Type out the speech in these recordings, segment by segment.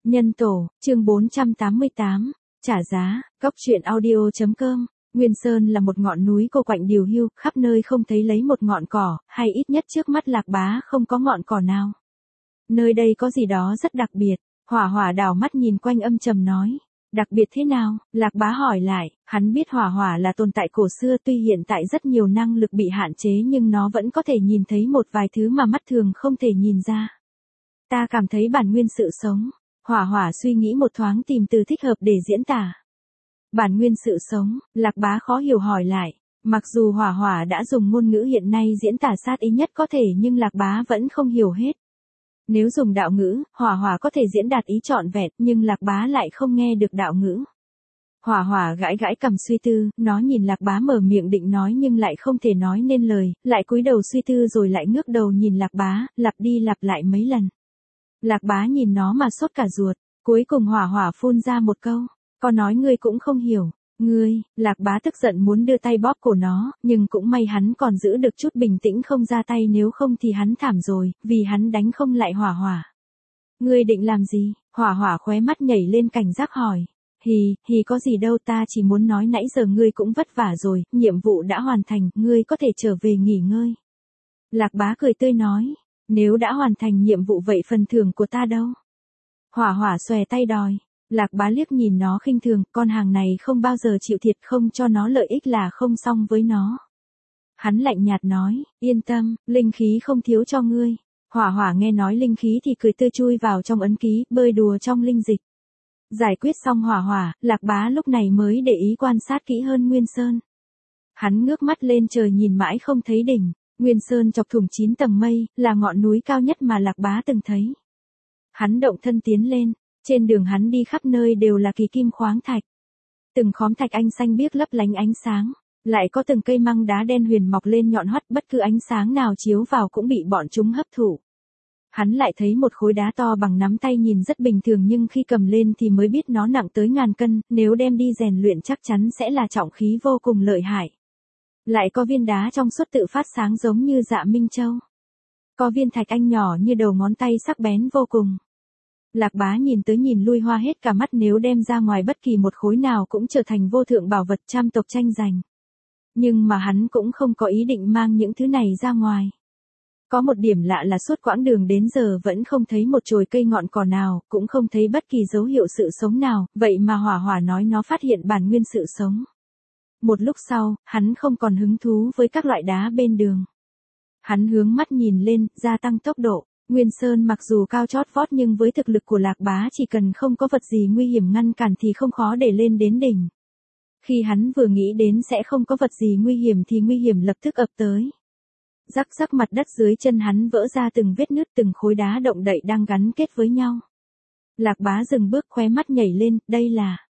Nhân tổ, chương 488, trả giá, góc truyện audio.com. Nguyên Sơn là một ngọn núi cô quạnh điều hiu, khắp nơi không thấy lấy một ngọn cỏ, hay ít nhất trước mắt Lạc Bá không có ngọn cỏ nào. Nơi đây có gì đó rất đặc biệt. Hỏa Hỏa đảo mắt nhìn quanh âm trầm nói. Đặc biệt thế nào? Lạc Bá hỏi lại, hắn biết Hỏa Hỏa là tồn tại cổ xưa, tuy hiện tại rất nhiều năng lực bị hạn chế nhưng nó vẫn có thể nhìn thấy một vài thứ mà mắt thường không thể nhìn ra. Ta cảm thấy bản nguyên sự sống. Hỏa Hỏa suy nghĩ một thoáng tìm từ thích hợp để diễn tả. Bản nguyên sự sống, Lạc Bá khó hiểu hỏi lại. Mặc dù Hỏa Hỏa đã dùng ngôn ngữ hiện nay diễn tả sát ý nhất có thể nhưng Lạc Bá vẫn không hiểu hết. Nếu dùng đạo ngữ, Hỏa Hỏa có thể diễn đạt ý trọn vẹn nhưng Lạc Bá lại không nghe được đạo ngữ. Hỏa Hỏa gãi gãi cằm suy tư, nó nhìn Lạc Bá mở miệng định nói nhưng lại không thể nói nên lời, lại cúi đầu suy tư rồi lại ngước đầu nhìn Lạc Bá, lặp đi lặp lại mấy lần. Lạc Bá nhìn nó mà sốt cả ruột, cuối cùng Hỏa Hỏa phun ra một câu, có nói ngươi cũng không hiểu. Ngươi, Lạc Bá tức giận muốn đưa tay bóp cổ nó, nhưng cũng may hắn còn giữ được chút bình tĩnh không ra tay, nếu không thì hắn thảm rồi, vì hắn đánh không lại Hỏa Hỏa. Ngươi định làm gì? Hỏa Hỏa khóe mắt nhảy lên cảnh giác hỏi. Hì có gì đâu, ta chỉ muốn nói nãy giờ ngươi cũng vất vả rồi, nhiệm vụ đã hoàn thành, ngươi có thể trở về nghỉ ngơi. Lạc Bá cười tươi nói, nếu đã hoàn thành nhiệm vụ vậy phần thưởng của ta đâu? Hỏa Hỏa xòe tay đòi. Lạc Bá liếc nhìn nó khinh thường, con hàng này không bao giờ chịu thiệt, không cho nó lợi ích là không xong với nó. Hắn lạnh nhạt nói, yên tâm, linh khí không thiếu cho ngươi. Hỏa Hỏa nghe nói linh khí thì cười tươi chui vào trong ấn ký, bơi đùa trong linh dịch. Giải quyết xong Hỏa Hỏa, Lạc Bá lúc này mới để ý quan sát kỹ hơn Nguyên Sơn. Hắn ngước mắt lên trời nhìn mãi không thấy đỉnh. Nguyên Sơn chọc thủng 9 tầng mây, là ngọn núi cao nhất mà Lạc Bá từng thấy. Hắn động thân tiến lên. Trên đường hắn đi khắp nơi đều là kỳ kim khoáng thạch. Từng khóm thạch anh xanh biếc lấp lánh ánh sáng, lại có từng cây măng đá đen huyền mọc lên nhọn hoắt, bất cứ ánh sáng nào chiếu vào cũng bị bọn chúng hấp thụ. Hắn lại thấy một khối đá to bằng nắm tay nhìn rất bình thường nhưng khi cầm lên thì mới biết nó nặng tới ngàn cân, nếu đem đi rèn luyện chắc chắn sẽ là trọng khí vô cùng lợi hại. Lại có viên đá trong suốt tự phát sáng giống như dạ Minh Châu. Có viên thạch anh nhỏ như đầu ngón tay sắc bén vô cùng. Lạc Bá nhìn tới nhìn lui hoa hết cả mắt, nếu đem ra ngoài bất kỳ một khối nào cũng trở thành vô thượng bảo vật trăm tộc tranh giành. Nhưng mà hắn cũng không có ý định mang những thứ này ra ngoài. Có một điểm lạ là suốt quãng đường đến giờ vẫn không thấy một chồi cây ngọn cỏ nào, cũng không thấy bất kỳ dấu hiệu sự sống nào, vậy mà Hỏa Hỏa nói nó phát hiện bản nguyên sự sống. Một lúc sau, hắn không còn hứng thú với các loại đá bên đường. Hắn hướng mắt nhìn lên, gia tăng tốc độ. Nguyên Sơn mặc dù cao chót vót nhưng với thực lực của Lạc Bá chỉ cần không có vật gì nguy hiểm ngăn cản thì không khó để lên đến đỉnh. Khi hắn vừa nghĩ đến sẽ không có vật gì nguy hiểm thì nguy hiểm lập tức ập tới. Rắc rắc, mặt đất dưới chân hắn vỡ ra từng vết nứt, từng khối đá động đậy đang gắn kết với nhau. Lạc Bá dừng bước, khóe mắt nhảy lên, đây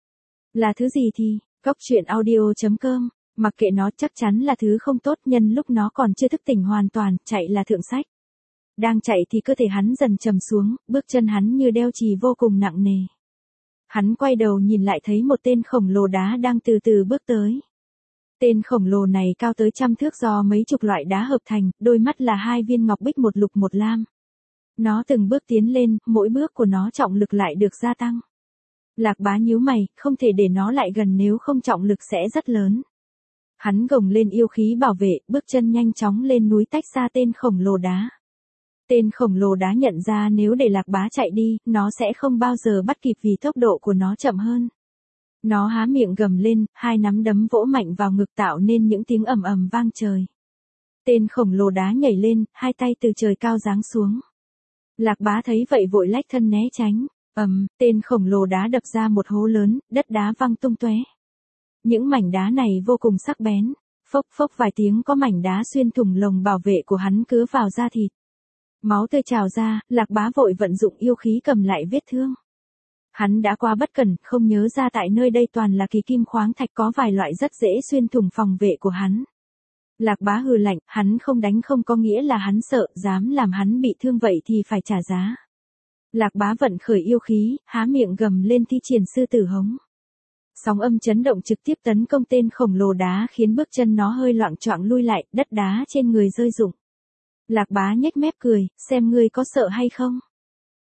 là thứ gì thì, góc truyện audio.com, mặc kệ nó, chắc chắn là thứ không tốt, nhân lúc nó còn chưa thức tỉnh hoàn toàn, chạy là thượng sách. Đang chạy thì cơ thể hắn dần trầm xuống, bước chân hắn như đeo chì vô cùng nặng nề. Hắn quay đầu nhìn lại thấy một tên khổng lồ đá đang từ từ bước tới. Tên khổng lồ này cao tới 100 thước do mấy chục loại đá hợp thành, đôi mắt là 2 viên ngọc bích, một lục một lam. Nó từng bước tiến lên, mỗi bước của nó trọng lực lại được gia tăng. Lạc Bá nhíu mày, không thể để nó lại gần, nếu không trọng lực sẽ rất lớn. Hắn gồng lên yêu khí bảo vệ, bước chân nhanh chóng lên núi tách ra tên khổng lồ đá. Tên khổng lồ đá nhận ra nếu để Lạc Bá chạy đi, nó sẽ không bao giờ bắt kịp vì tốc độ của nó chậm hơn. Nó há miệng gầm lên, 2 nắm đấm vỗ mạnh vào ngực tạo nên những tiếng ầm ầm vang trời. Tên khổng lồ đá nhảy lên, 2 tay từ trời cao giáng xuống. Lạc Bá thấy vậy vội lách thân né tránh. Tên khổng lồ đá đập ra một hố lớn, đất đá văng tung tóe. Những mảnh đá này vô cùng sắc bén. Phốc phốc vài tiếng, có mảnh đá xuyên thủng lồng bảo vệ của hắn cứa vào da thịt. Máu tươi trào ra, Lạc Bá vội vận dụng yêu khí cầm lại vết thương. Hắn đã quá bất cẩn, không nhớ ra tại nơi đây toàn là kỳ kim khoáng thạch, có vài loại rất dễ xuyên thủng phòng vệ của hắn. Lạc Bá hừ lạnh, hắn không đánh không có nghĩa là hắn sợ, dám làm hắn bị thương vậy thì phải trả giá. Lạc Bá vận khởi yêu khí, há miệng gầm lên thi triển sư tử hống. Sóng âm chấn động trực tiếp tấn công tên khổng lồ đá khiến bước chân nó hơi loạng choạng lui lại, đất đá trên người rơi rụng. Lạc Bá nhếch mép cười, xem ngươi có sợ hay không.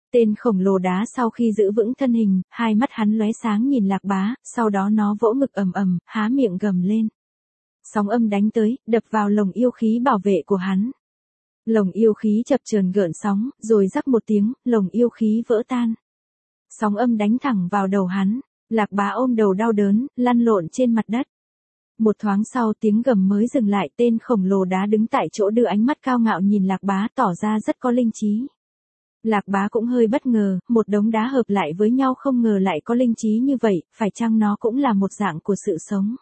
Tên khổng lồ đá sau khi giữ vững thân hình, hai mắt hắn lóe sáng nhìn Lạc Bá, sau đó nó vỗ ngực ầm ầm, há miệng gầm lên. Sóng âm đánh tới, đập vào lồng yêu khí bảo vệ của hắn. Lồng yêu khí chập chờn gợn sóng, rồi rắc một tiếng, lồng yêu khí vỡ tan. Sóng âm đánh thẳng vào đầu hắn, Lạc Bá ôm đầu đau đớn, lăn lộn trên mặt đất. Một thoáng sau tiếng gầm mới dừng lại, tên khổng lồ đá đứng tại chỗ đưa ánh mắt cao ngạo nhìn Lạc Bá tỏ ra rất có linh trí. Lạc Bá cũng hơi bất ngờ, một đống đá hợp lại với nhau không ngờ lại có linh trí như vậy, phải chăng nó cũng là một dạng của sự sống.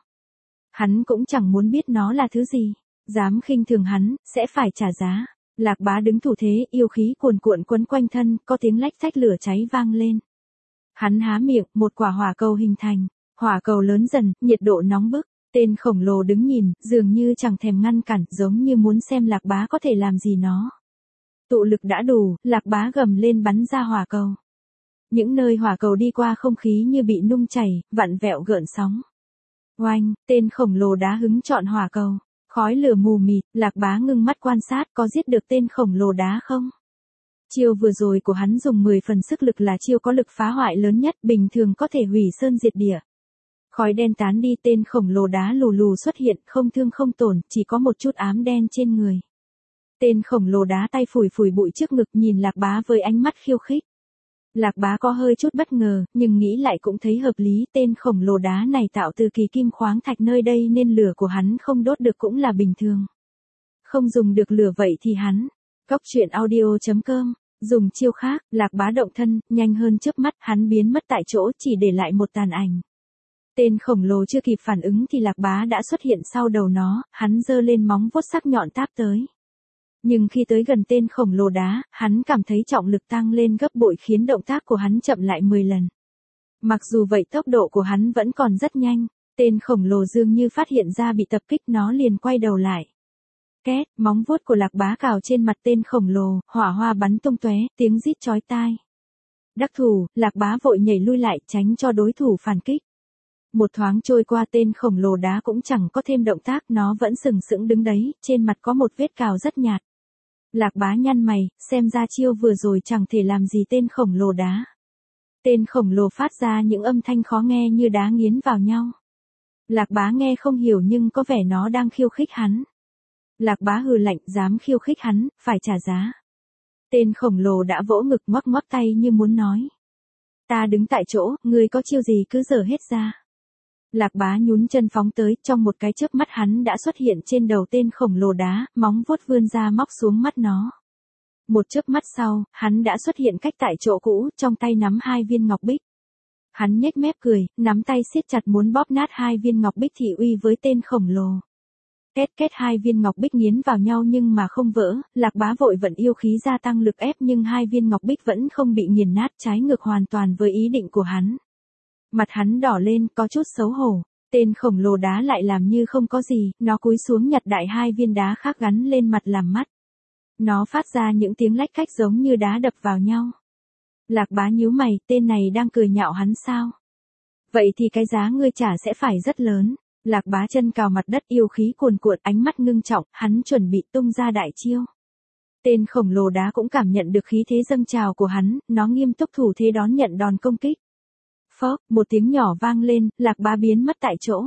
Hắn cũng chẳng muốn biết nó là thứ gì, dám khinh thường hắn, sẽ phải trả giá. Lạc Bá đứng thủ thế, yêu khí cuồn cuộn quấn quanh thân, có tiếng lách tách lửa cháy vang lên. Hắn há miệng, một quả hỏa cầu hình thành, hỏa cầu lớn dần, nhiệt độ nóng bức. Tên khổng lồ đứng nhìn, dường như chẳng thèm ngăn cản, giống như muốn xem Lạc Bá có thể làm gì nó. Tụ lực đã đủ, Lạc Bá gầm lên bắn ra hỏa cầu. Những nơi hỏa cầu đi qua không khí như bị nung chảy, vặn vẹo gợn sóng. Oanh, tên khổng lồ đá hứng chọn hỏa cầu. Khói lửa mù mịt, Lạc Bá ngưng mắt quan sát có giết được tên khổng lồ đá không? Chiêu vừa rồi của hắn dùng 10 phần sức lực là chiêu có lực phá hoại lớn nhất, bình thường có thể hủy sơn diệt địa. Khói đen tán đi, tên khổng lồ đá lù lù xuất hiện, không thương không tổn, chỉ có một chút ám đen trên người. Tên khổng lồ đá tay phủi phủi bụi trước ngực nhìn Lạc Bá với ánh mắt khiêu khích. Lạc Bá có hơi chút bất ngờ, nhưng nghĩ lại cũng thấy hợp lý, tên khổng lồ đá này tạo từ kỳ kim khoáng thạch nơi đây nên lửa của hắn không đốt được cũng là bình thường. Không dùng được lửa vậy thì hắn. Goctruyện.audio.com. Dùng chiêu khác, Lạc Bá động thân, nhanh hơn chớp mắt, hắn biến mất tại chỗ chỉ để lại một tàn ảnh. Tên khổng lồ chưa kịp phản ứng thì Lạc Bá đã xuất hiện sau đầu nó, hắn giơ lên móng vuốt sắc nhọn táp tới. Nhưng khi tới gần tên khổng lồ đá, hắn cảm thấy trọng lực tăng lên gấp bội khiến động tác của hắn chậm lại 10 lần. Mặc dù vậy tốc độ của hắn vẫn còn rất nhanh, tên khổng lồ dường như phát hiện ra bị tập kích nó liền quay đầu lại. Két, móng vuốt của Lạc Bá cào trên mặt tên khổng lồ, hỏa hoa bắn tung tóe, tiếng rít chói tai. Đắc thủ, Lạc Bá vội nhảy lui lại tránh cho đối thủ phản kích. Một thoáng trôi qua tên khổng lồ đá cũng chẳng có thêm động tác, nó vẫn sừng sững đứng đấy, trên mặt có một vết cào rất nhạt. Lạc Bá nhăn mày, xem ra chiêu vừa rồi chẳng thể làm gì tên khổng lồ đá. Tên khổng lồ phát ra những âm thanh khó nghe như đá nghiến vào nhau. Lạc Bá nghe không hiểu nhưng có vẻ nó đang khiêu khích hắn. Lạc Bá hừ lạnh, dám khiêu khích hắn, phải trả giá. Tên khổng lồ đã vỗ ngực ngoắc ngoắc tay như muốn nói. Ta đứng tại chỗ, ngươi có chiêu gì cứ giở hết ra. Lạc Bá nhún chân phóng tới, trong một cái chớp mắt hắn đã xuất hiện trên đầu tên khổng lồ đá, móng vuốt vươn ra móc xuống mắt nó. Một chớp mắt sau, hắn đã xuất hiện cách tại chỗ cũ, trong tay nắm 2 viên ngọc bích. Hắn nhếch mép cười, nắm tay siết chặt muốn bóp nát 2 viên ngọc bích thị uy với tên khổng lồ. Két két 2 viên ngọc bích nghiến vào nhau nhưng mà không vỡ, Lạc Bá vội vận yêu khí gia tăng lực ép nhưng 2 viên ngọc bích vẫn không bị nghiền nát, trái ngược hoàn toàn với ý định của hắn. Mặt hắn đỏ lên, có chút xấu hổ. Tên khổng lồ đá lại làm như không có gì, nó cúi xuống nhặt đại 2 viên đá khác gắn lên mặt làm mắt. Nó phát ra những tiếng lách cách giống như đá đập vào nhau. Lạc Bá nhíu mày, tên này đang cười nhạo hắn sao? Vậy thì cái giá ngươi trả sẽ phải rất lớn. Lạc Bá chân cào mặt đất, yêu khí cuồn cuộn, ánh mắt ngưng trọng, hắn chuẩn bị tung ra đại chiêu. Tên khổng lồ đá cũng cảm nhận được khí thế dâng trào của hắn, nó nghiêm túc thủ thế đón nhận đòn công kích. Phốc, một tiếng nhỏ vang lên, Lạc Bá biến mất tại chỗ.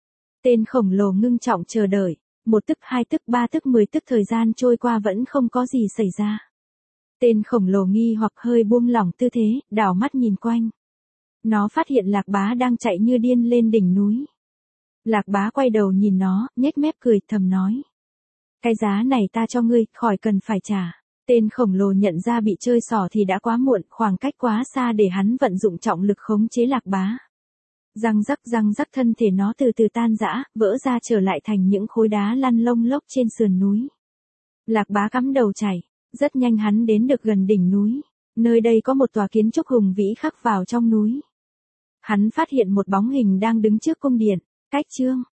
Tên khổng lồ ngưng trọng chờ đợi, 1 tức 2 tức 3 tức 10 tức thời gian trôi qua vẫn không có gì xảy ra. Tên khổng lồ nghi hoặc hơi buông lỏng tư thế, đảo mắt nhìn quanh. Nó phát hiện Lạc Bá đang chạy như điên lên đỉnh núi. Lạc Bá quay đầu nhìn nó, nhếch mép cười, thầm nói. Cái giá này ta cho ngươi, khỏi cần phải trả. Tên khổng lồ nhận ra bị chơi xỏ thì đã quá muộn, khoảng cách quá xa để hắn vận dụng trọng lực khống chế Lạc Bá. Răng rắc thân thể nó từ từ tan rã, vỡ ra trở lại thành những khối đá lăn lông lốc trên sườn núi. Lạc Bá cắm đầu chạy, rất nhanh hắn đến được gần đỉnh núi. Nơi đây có một tòa kiến trúc hùng vĩ khắc vào trong núi. Hắn phát hiện một bóng hình đang đứng trước cung điện. Cách chương